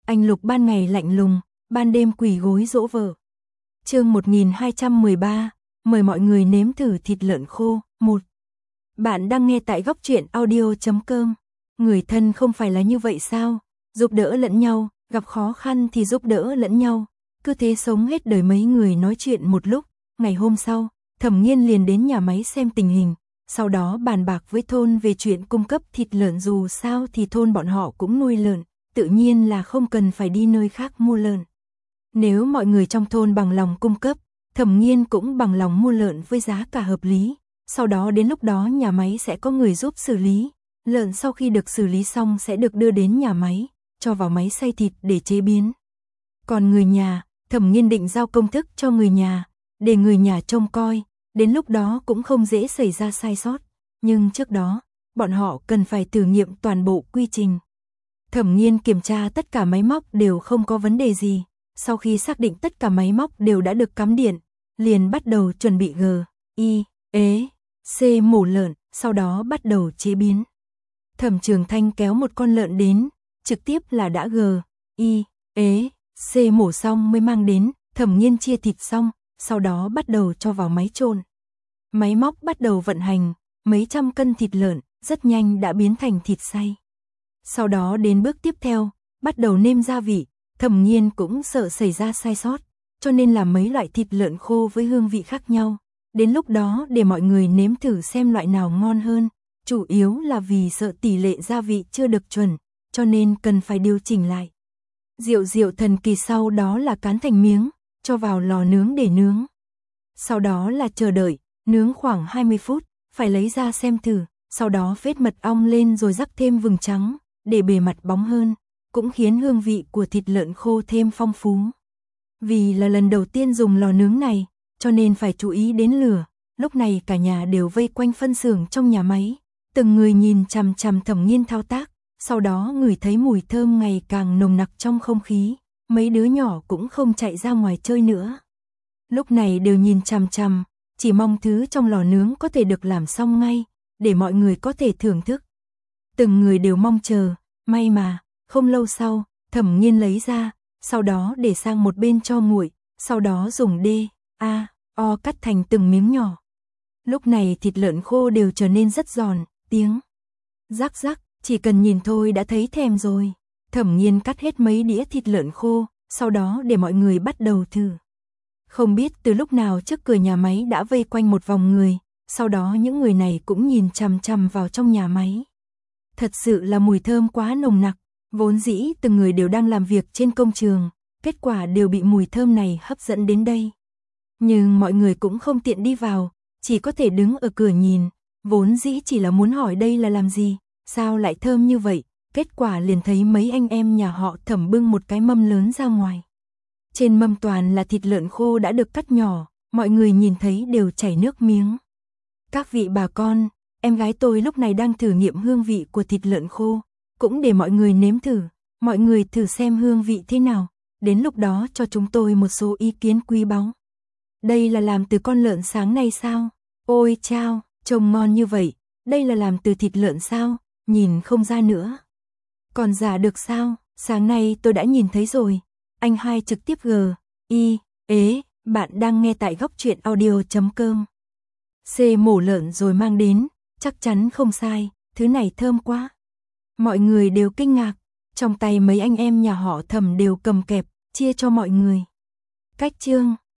Anh Lục ban ngày lạnh lùng, ban đêm quỳ gối dỗ vợ. Chương 1213, mời mọi người nếm thử thịt lợn khô. 1. Bạn đang nghe tại Góc Truyện Audio.com. Người thân không phải là như vậy sao? Giúp đỡ lẫn nhau, gặp khó khăn thì giúp đỡ lẫn nhau. Cứ thế sống hết đời. Mấy người nói chuyện một lúc. Ngày hôm sau, Thẩm Nghiên liền đến nhà máy xem tình hình. Sau đó bàn bạc với thôn về chuyện cung cấp thịt lợn, dù sao thì thôn bọn họ cũng nuôi lợn, tự nhiên là không cần phải đi nơi khác mua lợn. Nếu mọi người trong thôn bằng lòng cung cấp, Thẩm Nghiên cũng bằng lòng mua lợn với giá cả hợp lý. Sau đó đến lúc đó nhà máy sẽ có người giúp xử lý. Lợn sau khi được xử lý xong sẽ được đưa đến nhà máy, cho vào máy xay thịt để chế biến. Còn người nhà, Thẩm Nghiên định giao công thức cho người nhà, để người nhà trông coi, đến lúc đó cũng không dễ xảy ra sai sót. Nhưng trước đó, bọn họ cần phải thử nghiệm toàn bộ quy trình. Thẩm Nghiên kiểm tra tất cả máy móc đều không có vấn đề gì. Sau khi xác định tất cả máy móc đều đã được cắm điện, liền bắt đầu chuẩn bị C mổ lợn, sau đó bắt đầu chế biến. Thẩm Trường Thanh kéo một con lợn đến, trực tiếp là đã C mổ xong mới mang đến. Thẩm Nghiên chia thịt xong, sau đó bắt đầu cho vào máy trộn. Máy móc bắt đầu vận hành, mấy trăm cân thịt lợn rất nhanh đã biến thành thịt xay. Sau đó đến bước tiếp theo, bắt đầu nêm gia vị. Thẩm Nghiên cũng sợ xảy ra sai sót, cho nên làm mấy loại thịt lợn khô với hương vị khác nhau. Đến lúc đó để mọi người nếm thử xem loại nào ngon hơn. Chủ yếu là vì sợ tỷ lệ gia vị chưa được chuẩn, cho nên cần phải điều chỉnh lại. Rượu thần kỳ sau đó là cán thành miếng, cho vào lò nướng để nướng. Sau đó là chờ đợi, nướng khoảng 20 phút, phải lấy ra xem thử. Sau đó phết mật ong lên rồi rắc thêm vừng trắng, để bề mặt bóng hơn, cũng khiến hương vị của thịt lợn khô thêm phong phú. Vì là lần đầu tiên dùng lò nướng này, cho nên phải chú ý đến lửa. Lúc này cả nhà đều vây quanh phân xưởng trong nhà máy, từng người nhìn chằm chằm Thẩm Nghiên thao tác, sau đó ngửi thấy mùi thơm ngày càng nồng nặc trong không khí, mấy đứa nhỏ cũng không chạy ra ngoài chơi nữa. Lúc này đều nhìn chằm chằm, chỉ mong thứ trong lò nướng có thể được làm xong ngay, để mọi người có thể thưởng thức. Từng người đều mong chờ, may mà, không lâu sau, Thẩm Nghiên lấy ra, sau đó để sang một bên cho nguội, sau đó dùng O cắt thành từng miếng nhỏ. Lúc này thịt lợn khô đều trở nên rất giòn, tiếng rắc rắc, chỉ cần nhìn thôi đã thấy thèm rồi. Thẩm Nghiên cắt hết mấy đĩa thịt lợn khô, sau đó để mọi người bắt đầu thử. Không biết từ lúc nào trước cửa nhà máy đã vây quanh một vòng người, sau đó những người này cũng nhìn chằm chằm vào trong nhà máy. Thật sự là mùi thơm quá nồng nặc, vốn dĩ từng người đều đang làm việc trên công trường, kết quả đều bị mùi thơm này hấp dẫn đến đây. Nhưng mọi người cũng không tiện đi vào, chỉ có thể đứng ở cửa nhìn, vốn dĩ chỉ là muốn hỏi đây là làm gì, sao lại thơm như vậy, kết quả liền thấy mấy anh em nhà họ Thẩm bưng một cái mâm lớn ra ngoài. Trên mâm toàn là thịt lợn khô đã được cắt nhỏ, mọi người nhìn thấy đều chảy nước miếng. Các vị bà con, em gái tôi lúc này đang thử nghiệm hương vị của thịt lợn khô, cũng để mọi người nếm thử, mọi người thử xem hương vị thế nào, đến lúc đó cho chúng tôi một số ý kiến quý báu. Đây là làm từ con lợn sáng nay sao? Ôi chao, trông ngon như vậy, đây là làm từ thịt lợn sao? Nhìn không ra nữa. Còn giả được sao? Sáng nay tôi đã nhìn thấy rồi. Anh hai trực tiếp bạn đang nghe tại Góc Truyện Audio.com. C mổ lợn rồi mang đến, chắc chắn không sai, thứ này thơm quá. Mọi người đều kinh ngạc, trong tay mấy anh em nhà họ Thẩm đều cầm kẹp, chia cho mọi người. Cách chương